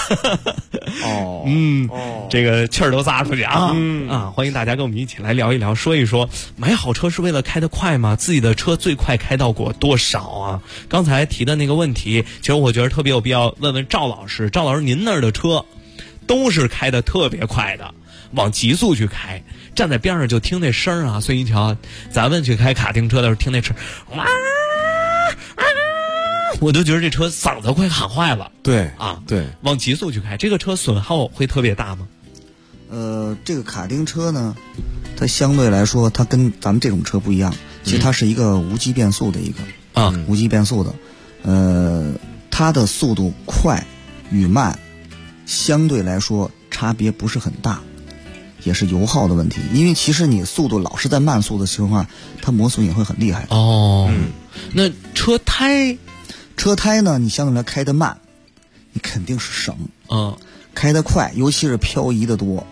这个气儿都撒出去啊！欢迎大家跟我们一起来聊一聊，说一说买好车是为了开得快吗？自己的车最快开到过多少啊？刚才提的那个问题，其实我觉得特别有必要问问赵老师。赵老师，您那儿的车都是开得特别快的，往极速去开，站在边上就听那声啊。孙一桥，咱们去开卡丁车的时候听那声，我都觉得这车嗓子快喊坏了。 对， 往极速去开，这个车损耗会特别大吗？ 这个卡丁车呢，它相对来说，它跟咱们这种车不一样，其实它是一个无级变速的一个无级变速的，它的速度快与慢相对来说差别不是很大，也是油耗的问题。因为其实你速度老是在慢速的情况下，它磨损也会很厉害。 那车胎呢，你相对来开得慢，你肯定是省。开得快，尤其是漂移的多，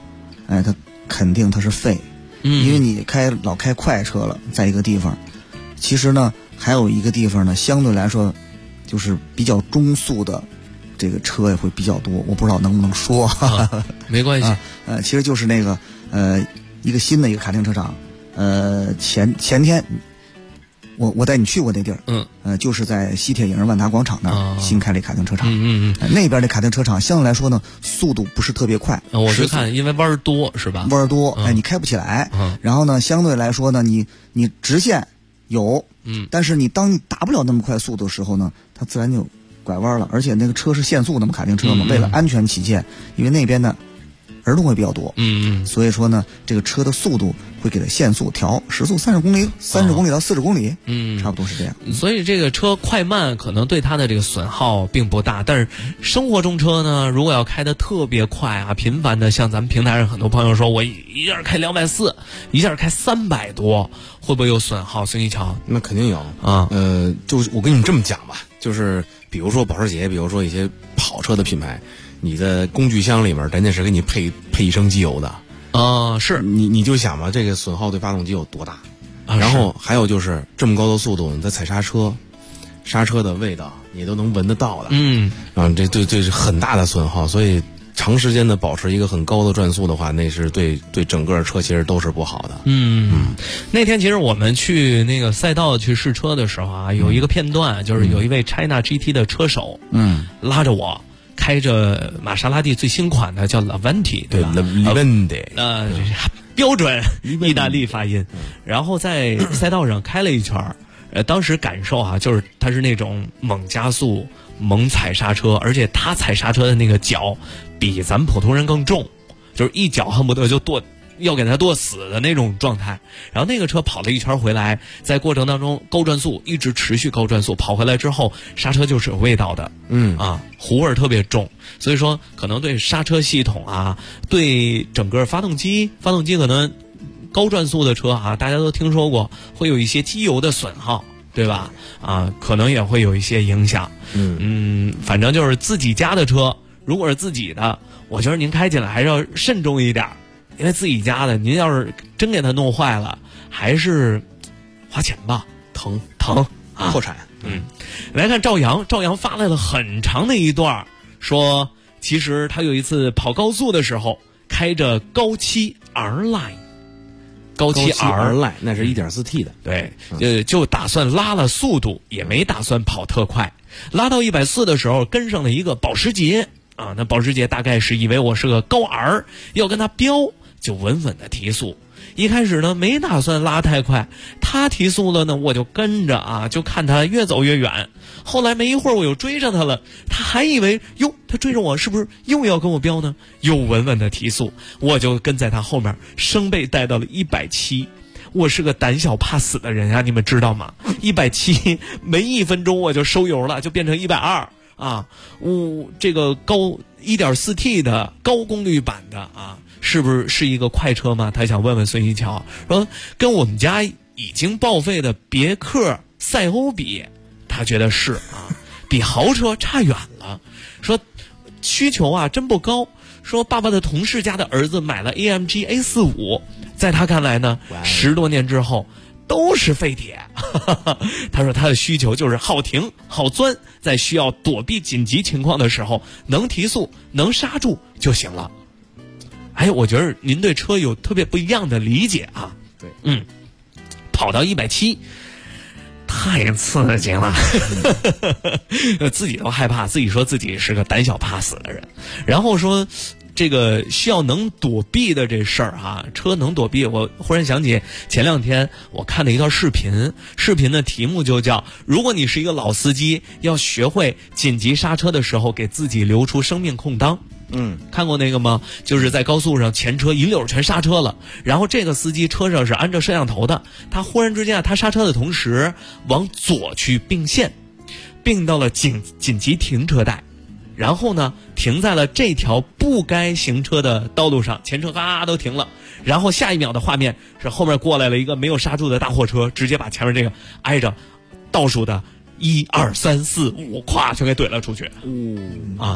它肯定它是废，因为你老开快车了，在一个地方，其实呢还有一个地方呢，相对来说就是比较中速的这个车也会比较多，我不知道能不能说， 没关系， 其实就是那个一个新的一个卡丁车场，前天我带你去过那地儿，就是在西铁营万达广场那儿新开了一卡丁车场，那边的卡丁车场相对来说呢速度不是特别快， 我去看，因为弯多是吧？ 弯多，你开不起来，然后呢相对来说呢你直线有，但是当你达不了那么快速度的时候呢，它自然就拐弯了，而且那个车是限速的嘛，卡丁车嘛，为了安全起见，因为那边呢儿童会比较多，所以说呢，这个车的速度会给它限速调，时速30公里到40公里，差不多是这样。 所以这个车快慢可能对它的这个损耗并不大，但是生活中车呢，如果要开得特别快啊，频繁的，像咱们平台上很多朋友说，我一下开240，一下开300多，会不会有损耗？孙一桥， 那肯定有啊。就是我跟你们这么讲吧，就是比如说保时捷，比如说一些跑车的品牌。你的工具箱里面，人家是给你配一升机油的， 是你就想吧，这个损耗对发动机有多大？然后还有就是这么高的速度，你在踩刹车的味道你都能闻得到的，这是很大的损耗，所以长时间的保持一个很高的转速的话，那是对整个车其实都是不好的。 那天其实我们去那个赛道去试车的时候啊，有一个片段，就是有一位 China GT 的车手，拉着我。开着玛莎拉蒂最新款的叫 Laventi， 对吧 ？Laventi， 标准意大利发音。然后在赛道上开了一圈，当时感受啊，就是他是那种猛加速、猛踩刹车，而且他踩刹车的那个脚比咱们普通人更重，就是一脚恨不得就要给他剁死的那种状态。然后那个车跑了一圈回来，在过程当中高转速一直持续高转速，跑回来之后刹车就是有味道的，糊味特别重，所以说可能对刹车系统啊，对整个发动机可能高转速的车啊，大家都听说过会有一些机油的损耗，对吧？可能也会有一些影响。反正就是自己家的车，如果是自己的，我觉得您开起来还是要慎重一点。因为自己家的，您要是真给它弄坏了，还是花钱吧，疼啊， 破产。 来看赵阳发来了很长的一段，说其实他有一次跑高速的时候，开着高7 R Line， 高7 R Line 那是 1.4T 的， 对，就打算拉了速度，也没打算跑特快，拉到140的时候，跟上了一个保时捷那保时捷大概是以为我是个高 R， 要跟他飙。就稳稳的提速，一开始呢没打算拉太快，他提速了呢，我就跟着就看他越走越远。后来没一会儿我又追上他了，他还以为他追着我是不是又要跟我飙呢？又稳稳的提速，我就跟在他后面，升倍带到了170。我是个胆小怕死的人你们知道吗？170没1分钟我就收油了，就变成120这个高 1.4T 的高功率版的是不是一个快车吗？他想问问孙一桥，说跟我们家已经报废的别克赛欧比，他觉得是比豪车差远了。说需求真不高。说爸爸的同事家的儿子买了 AMG A45， 在他看来呢，10多年之后都是废铁。他说他的需求就是好停好钻，在需要躲避紧急情况的时候能提速能刹住就行了。我觉得您对车有特别不一样的理解对， 跑到170太刺激了，自己都害怕，自己说自己是个胆小怕死的人。然后说这个需要能躲避的这事儿车能躲避，我忽然想起前2天我看的一段视频的题目就叫如果你是一个老司机，要学会紧急刹车的时候给自己留出生命空当。看过那个吗？就是在高速上前车一溜全刹车了，然后这个司机车上是安着摄像头的，他忽然之间他刹车的同时往左去并线，并到了紧急停车带，然后呢停在了这条不该行车的道路上，前车都停了，然后下一秒的画面是后面过来了一个没有刹住的大货车，直接把前面这个挨着倒数的1、2、3、4、5咵全给怼了出去。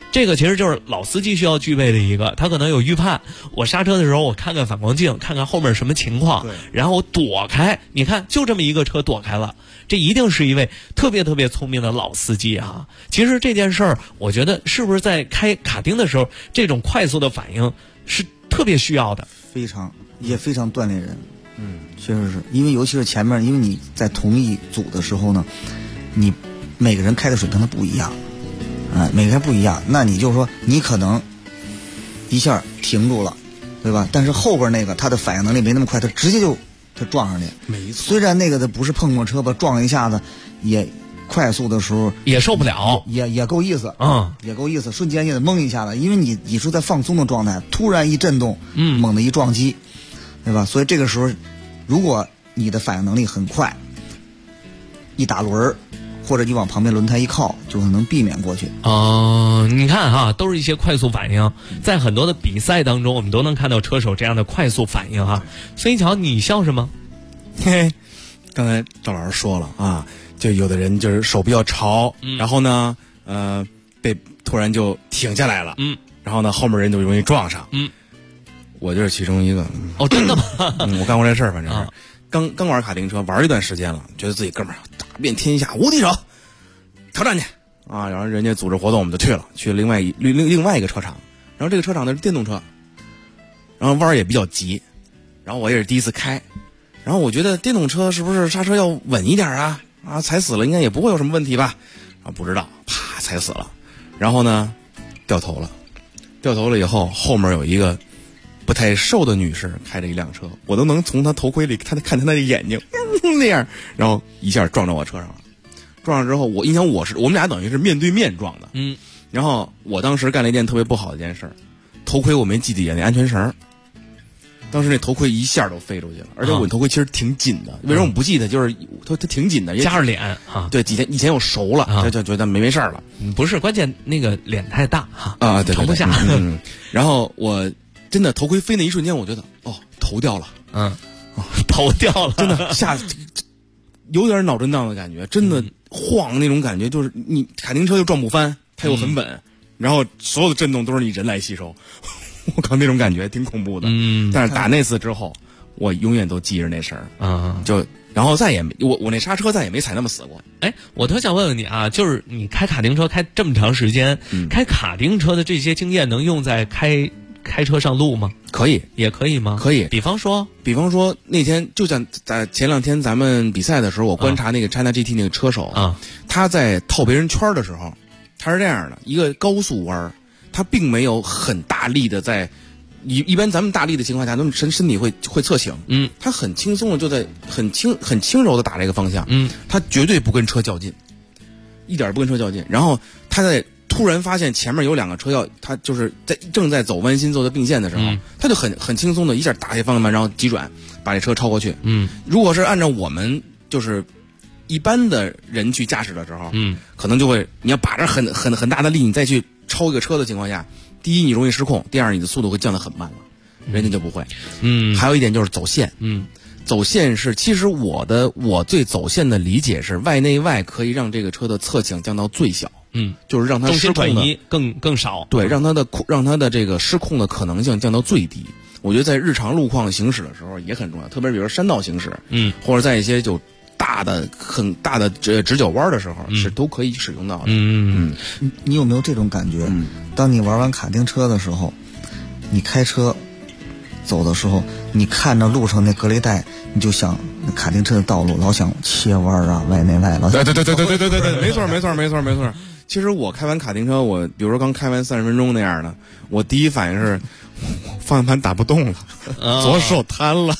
这个其实就是老司机需要具备的一个，他可能有预判，我刹车的时候我看看反光镜，看看后面什么情况，然后躲开。你看就这么一个车躲开了，这一定是一位特别特别聪明的老司机啊。其实这件事儿我觉得是不是在开卡丁的时候这种快速的反应是特别需要的， 也非常锻炼人。确实是因为尤其是前面，因为你在同一组的时候呢，你每个人开的水平它不一样，每个人不一样，那你就说你可能一下停住了，对吧？但是后边那个他的反应能力没那么快，他直接他撞上去。 没错。 虽然那个他不是碰过车吧，撞一下子也快速的时候也受不了， 也够意思也够意思，瞬间也得懵一下子，因为你是在放松的状态，突然一震动，猛的一撞击，对吧？所以这个时候，如果你的反应能力很快，一打轮或者你往旁边轮胎一靠，就可能避免过去。 你看哈，都是一些快速反应，在很多的比赛当中，我们都能看到车手这样的快速反应哈。孙一桥，你笑什么？ 嘿，刚才赵老师说了啊，就有的人就是手比较潮，然后呢，被突然就停下来了，然后呢，后面人就容易撞上，我就是其中一个。 哦，真的吗？ 我干过这事儿，反正是。刚玩卡丁车，玩一段时间了，觉得自己哥们儿打遍天下无敌手，挑战去啊！然后人家组织活动，我们就去了，去另外一个车场。然后这个车场呢是电动车，然后弯儿也比较急，然后我也是第一次开，然后我觉得电动车是不是刹车要稳一点啊？踩死了应该也不会有什么问题吧？不知道，啪踩死了，然后呢掉头了以后，后面有一个不太瘦的女士开着一辆车，我都能从她头盔里看她的眼睛那样，然后一下撞到我车上了。撞上之后，我们俩等于是面对面撞的。然后我当时干了一件特别不好的一件事，头盔我没系底下那安全绳，当时那头盔一下都飞出去了，而且我头盔其实挺紧的。为什么我不系它？就是它挺紧的， 夹着脸啊。 对，以前我熟了，就觉得没事了。 不是，关键那个脸太大对， 盛不下。 然后我真的头盔飞那一瞬间，我觉得头掉了， 头掉了， 真的有点脑震荡的感觉，真的晃那种感觉，就是你卡丁车又撞不翻，它又很稳，然后所有的震动都是你人来吸收，我靠，那种感觉挺恐怖的。但是打那次之后，我永远都记着那事儿然后再也没我那刹车再也没踩那么死过。 我特想问问你啊，就是你开卡丁车开这么长时间，开卡丁车的这些经验能用在开车上路吗？ 可以， 也可以吗？ 可以。 比方说那天就像在前2天咱们比赛的时候，我观察那个 China GT 那个车手他在套别人圈的时候，他是这样的，一个高速弯，他并没有很大力的在一般咱们大力的情况下，他们身体会侧倾，他很轻松的就在很轻柔的打这个方向，他绝对不跟车较劲，一点不跟车较劲。然后他在突然发现前面有2个车他就是正在走弯心做的并线的时候，他就很轻松的一下打下方向盘，然后急转把这车超过去。如果是按照我们就是一般的人去驾驶的时候，可能就会你要把着很大的力，你再去超一个车的情况下，第一你容易失控，第二你的速度会降得很慢了，人家就不会。还有一点就是走线，走线是其实我对走线的理解是外内外可以让这个车的侧倾降到最小。就是让它失控的更少， 对，让它的这个失控的可能性降到最低。我觉得在日常路况行驶的时候也很重要，特别比如山道行驶，或者在一些就很大的直角弯的时候，是都可以使用到的。 你有没有这种感觉？当你玩完卡丁车的时候，你开车走的时候，你看着路上那隔离带，你就想卡丁车的道路老想切弯啊，外内外老想。 对，没错。其实我开完卡丁车，我比如说刚开完30分钟那样的，我第一反应是方向盘打不动了，左手瘫了。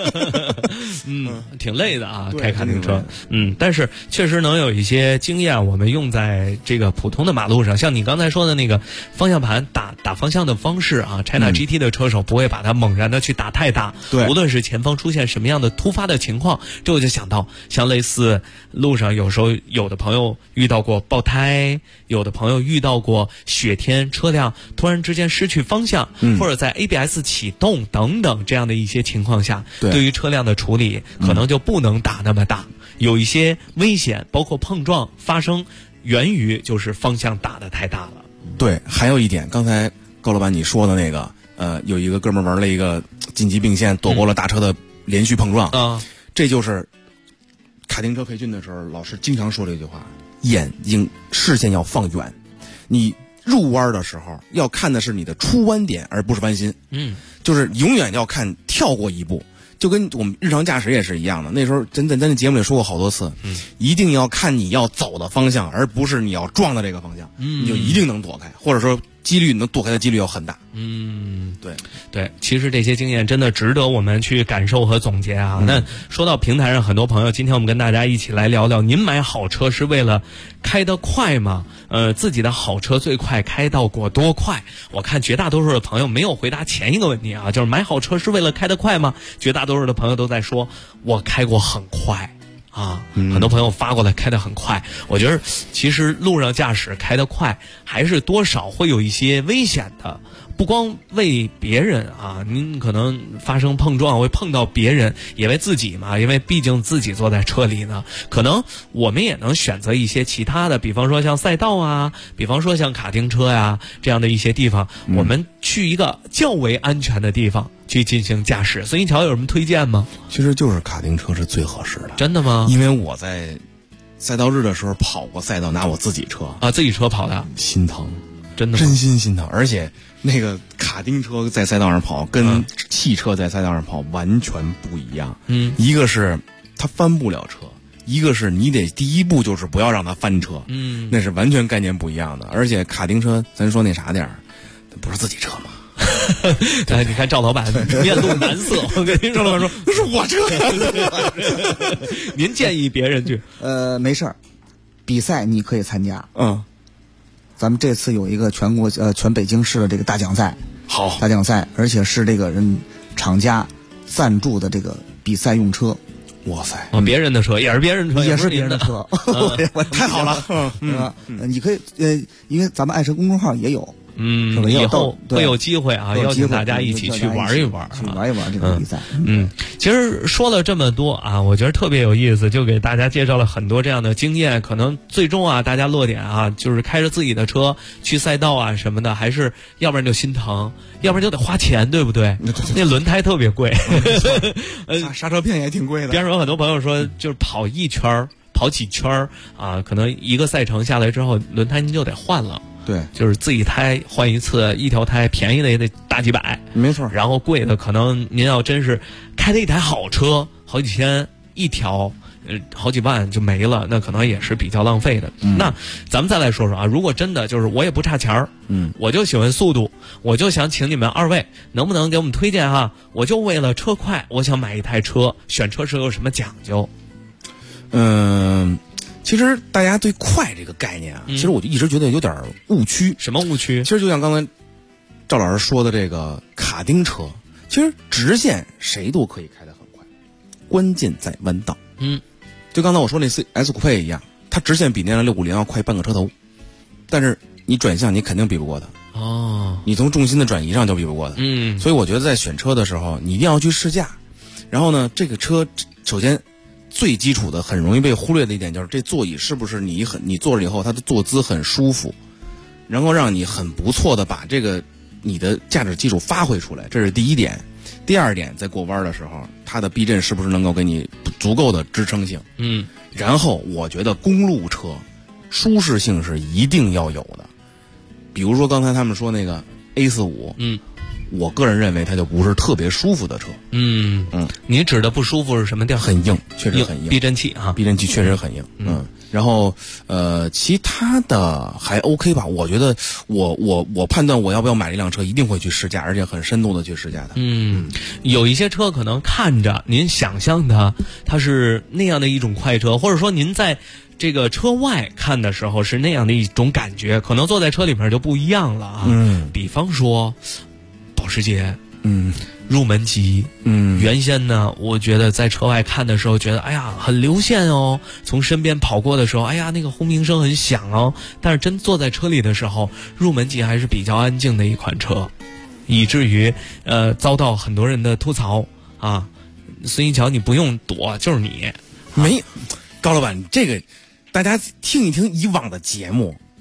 挺累的啊，开卡丁车。但是确实能有一些经验，我们用在这个普通的马路上，像你刚才说的那个方向盘打方向的方式啊 ，China GT 的车手不会把它猛然的去打太大， 对， 无论是前方出现什么样的突发的情况，这我就想到像类似路上有时候有的朋友遇到过爆胎，有的朋友遇到过雪天车辆突然之间失去方向，或者在 ABS 启动等等这样的一些情况下，对于车辆的处理可能就不能打那么大，有一些危险包括碰撞发生源于就是方向打得太大了。 对，还有一点，刚才高老板你说的那个，有一个哥们玩了一个紧急并线，躲过了大车的连续碰撞啊，这就是卡丁车培训的时候老师经常说这句话：视线要放远，你入弯的时候要看的是你的出弯点，而不是弯心。就是永远要看跳过一步。就跟我们日常驾驶也是一样的，那时候咱在节目里说过好多次，一定要看你要走的方向，而不是你要撞的这个方向，你就一定能躲开，或者说几率能躲开的几率要很大。 对，其实这些经验真的值得我们去感受和总结啊。那说到平台上很多朋友，今天我们跟大家一起来聊聊，您买好车是为了开得快吗？自己的好车最快开到过多快？我看绝大多数的朋友没有回答前一个问题啊，就是买好车是为了开得快吗？绝大多数的朋友都在说我开过很快啊，很多朋友发过来开得很快。我觉得其实路上驾驶开得快还是多少会有一些危险的，不光为别人啊，您可能发生碰撞会碰到别人，也为自己嘛，因为毕竟自己坐在车里呢，可能我们也能选择一些其他的，比方说像赛道啊，比方说像卡丁车呀，这样的一些地方，我们去一个较为安全的地方去进行驾驶。孙一桥有什么推荐吗？ 其实就是卡丁车是最合适的。 真的吗？ 因为我在赛道日的时候跑过赛道，拿我自己车啊，自己车跑的， 心疼， 真的真心心疼。而且那个卡丁车在赛道上跑跟汽车在赛道上跑完全不一样。一个是它翻不了车，一个是你得第一步就是不要让它翻车。那是完全概念不一样的。而且卡丁车咱说那啥点儿，不是自己车吗？ 对，你看赵老板面露难色，我跟您说，赵老板说那是我车。 您建议别人去？ 没事儿，比赛你可以参加。咱们这次有一个全北京市的这个大奖赛， 好大奖赛，而且是这个厂家赞助的这个比赛用车。 哇塞！ 别人的车也是别人车， 也是别人的车， 太好了。 你可以因为咱们爱车公众号也有。 以后会有机会啊，邀请大家一起去玩一玩， 去玩一玩这个比赛。 其实说了这么多啊，我觉得特别有意思，就给大家介绍了很多这样的经验。可能最终啊，大家落点啊，就是开着自己的车去赛道啊什么的，还是要不然就心疼，要不然就得花钱，对不对？那轮胎特别贵， 刹车片也挺贵的。 边上有很多朋友说，就是跑几圈啊，可能一个赛程下来之后，轮胎您就得换了。 对， 就是自己胎换一次，一条胎便宜的也得大几百， 没错。 然后贵的可能您要真是开的一台好车，好几千一条，好几万就没了，那可能也是比较浪费的。那咱们再来说说啊，如果真的就是我也不差钱儿，我就喜欢速度，我就想请你们二位能不能给我们推荐哈？我就为了车快，我想买一台车，选车时有什么讲究？ 其实大家对快这个概念啊，其实我就一直觉得有点误区。 什么误区？ 其实就像刚才赵老师说的这个卡丁车，其实直线谁都可以开得很快，关键在弯道。就刚才我说那 S 酷配一样，它直线比那辆650要快半个车头，但是你转向你肯定比不过它。你从重心的转移上就比不过它。所以我觉得在选车的时候，你一定要去试驾。然后呢，这个车首先最基础的很容易被忽略的一点就是这座椅是不是你坐着以后它的坐姿很舒服，然后让你很不错的把这个你的驾驶技术发挥出来，这是第一点。第二点，在过弯的时候它的避震是不是能够给你足够的支撑性。然后我觉得公路车舒适性是一定要有的，比如说刚才他们说那个 A45，我个人认为它就不是特别舒服的车。 你指的不舒服是什么地儿？ 很硬，确实很硬。 避震器啊， 避震器确实很硬。然后其他的还 OK 吧。我觉得我判断我要不要买这辆车，一定会去试驾，而且很深度的去试驾它。 有一些车可能看着您想象的它是那样的一种快车，或者说您在这个车外看的时候是那样的一种感觉，可能坐在车里面就不一样了啊。比方说保时捷，入门级，原先呢，我觉得在车外看的时候，觉得哎呀很流线哦，从身边跑过的时候，哎呀那个轰鸣声很响哦。但是真坐在车里的时候，入门级还是比较安静的一款车，以至于遭到很多人的吐槽啊。孙一桥，你不用躲，就是你没高老板，这个大家听一听以往的节目。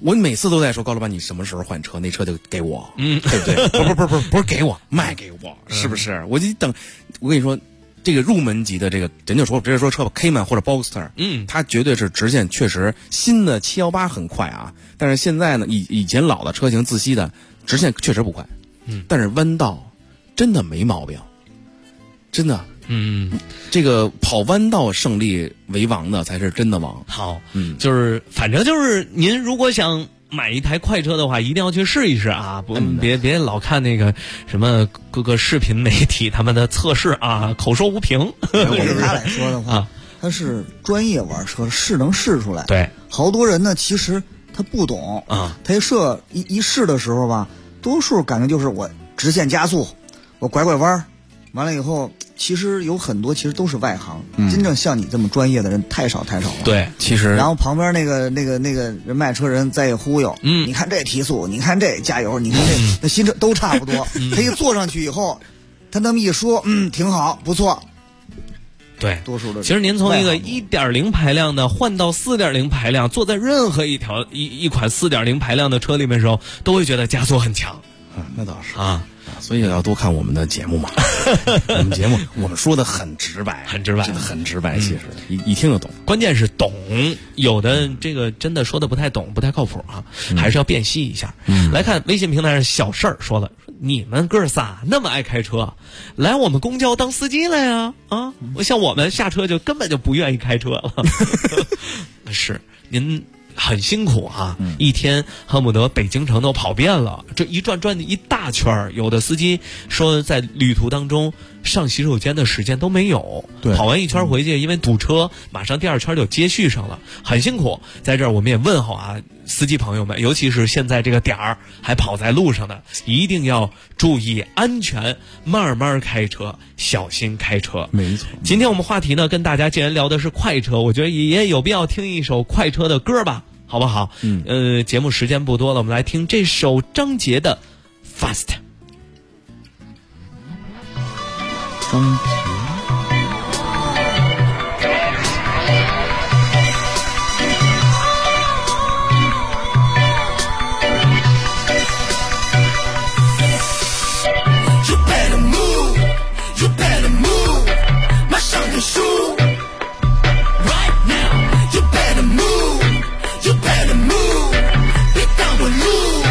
我每次都在说高老板，你什么时候换车？那车就给我，对不对？不是给我，卖给我，是不是？我就等，我跟你说，这个入门级的这个，人就说直接说车吧 ，Cayman 或者 Boxster，它绝对是直线，确实新的718很快啊，但是现在呢，以前老的车型自吸的直线确实不快，但是弯道真的没毛病，真的。这个跑弯道胜利为王的才是真的王。 好，就是反正就是您如果想买一台快车的话，一定要去试一试啊！别老看那个什么各个视频媒体他们的测试啊，口说无凭。 对他来说的话，他是专业玩车，是能试出来。 对， 好多人呢，其实他不懂啊，他一试的时候吧，多数感觉就是我直线加速，我拐弯，完了以后。其实有很多，其实都是外行，真正像你这么专业的人太少了。 对， 其实然后旁边那个人卖车人再忽悠，你看这提速，你看这加油，你看这那新车都差不多。他一坐上去以后，他那么一说，挺好，不错。 对， 多数的。 其实您从一个 1.0 排量的换到 4.0 排量，坐在任何一款 4.0 排量的车里面的时候，都会觉得加速很强。 那倒是啊。所以要多看我们的节目嘛。我们节目我们说的很直白，真的很直白。其实一听就懂， 关键是懂。有的这个真的说的不太懂，不太靠谱啊，还是要辨析一下。来看微信平台上小事儿说了，你们哥仨那么爱开车，来我们公交当司机来呀？啊，像我们下车就根本就不愿意开车了。是您。很辛苦啊，一天恨不得北京城都跑遍了，这一转一大圈。有的司机说在旅途当中上洗手间的时间都没有，跑完一圈回去，因为堵车，马上第二圈就接续上了，很辛苦。在这儿我们也问候啊，司机朋友们，尤其是现在这个点儿还跑在路上的，一定要注意安全，慢慢开车，小心开车。 没错。 今天我们话题呢，跟大家既然聊的是快车，我觉得也有必要听一首快车的歌吧。好不好？节目时间不多了，我们来听这首张杰的《Fast》。 张杰。 You better move, you better move， 马上认输。Right now, you better move。You better move， 别挡我路。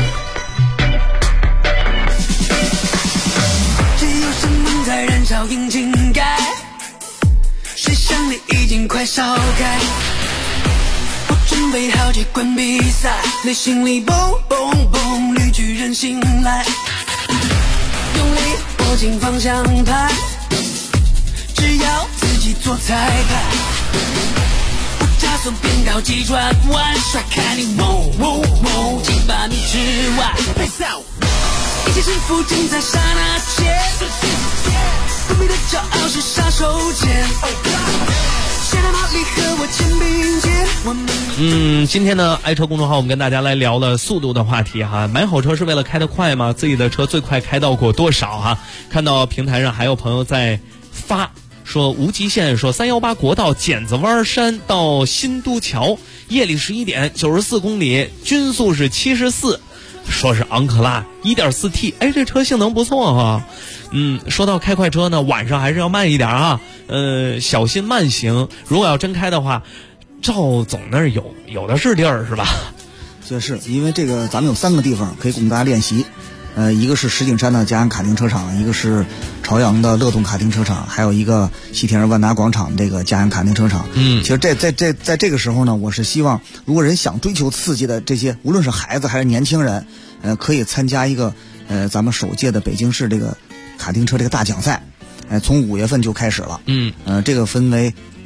只有生命在燃烧引擎盖，水箱里已经快烧开。我准备好这关比赛，内心里蹦蹦蹦，绿巨人醒来，用力握紧方向盘，只要自己做裁判。加速变高急转弯，甩开你请把你之外。一切胜负尽在刹那间，不必的骄傲是杀手锏。谁的马力和我肩并肩？ 今天呢，爱车公众号我们跟大家来聊了速度的话题哈。买好车是为了开得快吗？自己的车最快开到过多少哈？看到平台上还有朋友在发。说无极限说318国道剪子湾山到新都桥，夜里11点94公里，均速是74，说是昂克拉 1.4T， 哎，这车性能不错哈。说到开快车呢，晚上还是要慢一点啊，小心慢行。如果要真开的话，赵总那儿有的是地儿是吧？ 就是因为这个咱们有3个地方可以供大家练习。一个是石景山的嘉安卡丁车场，一个是朝阳的乐动卡丁车场，还有一个西天万达广场这个嘉安卡丁车场。其实在这个时候呢，我是希望如果人想追求刺激的这些，无论是孩子还是年轻人，可以参加一个咱们首届的北京市这个卡丁车这个大奖赛。从5月份就开始了。这个分为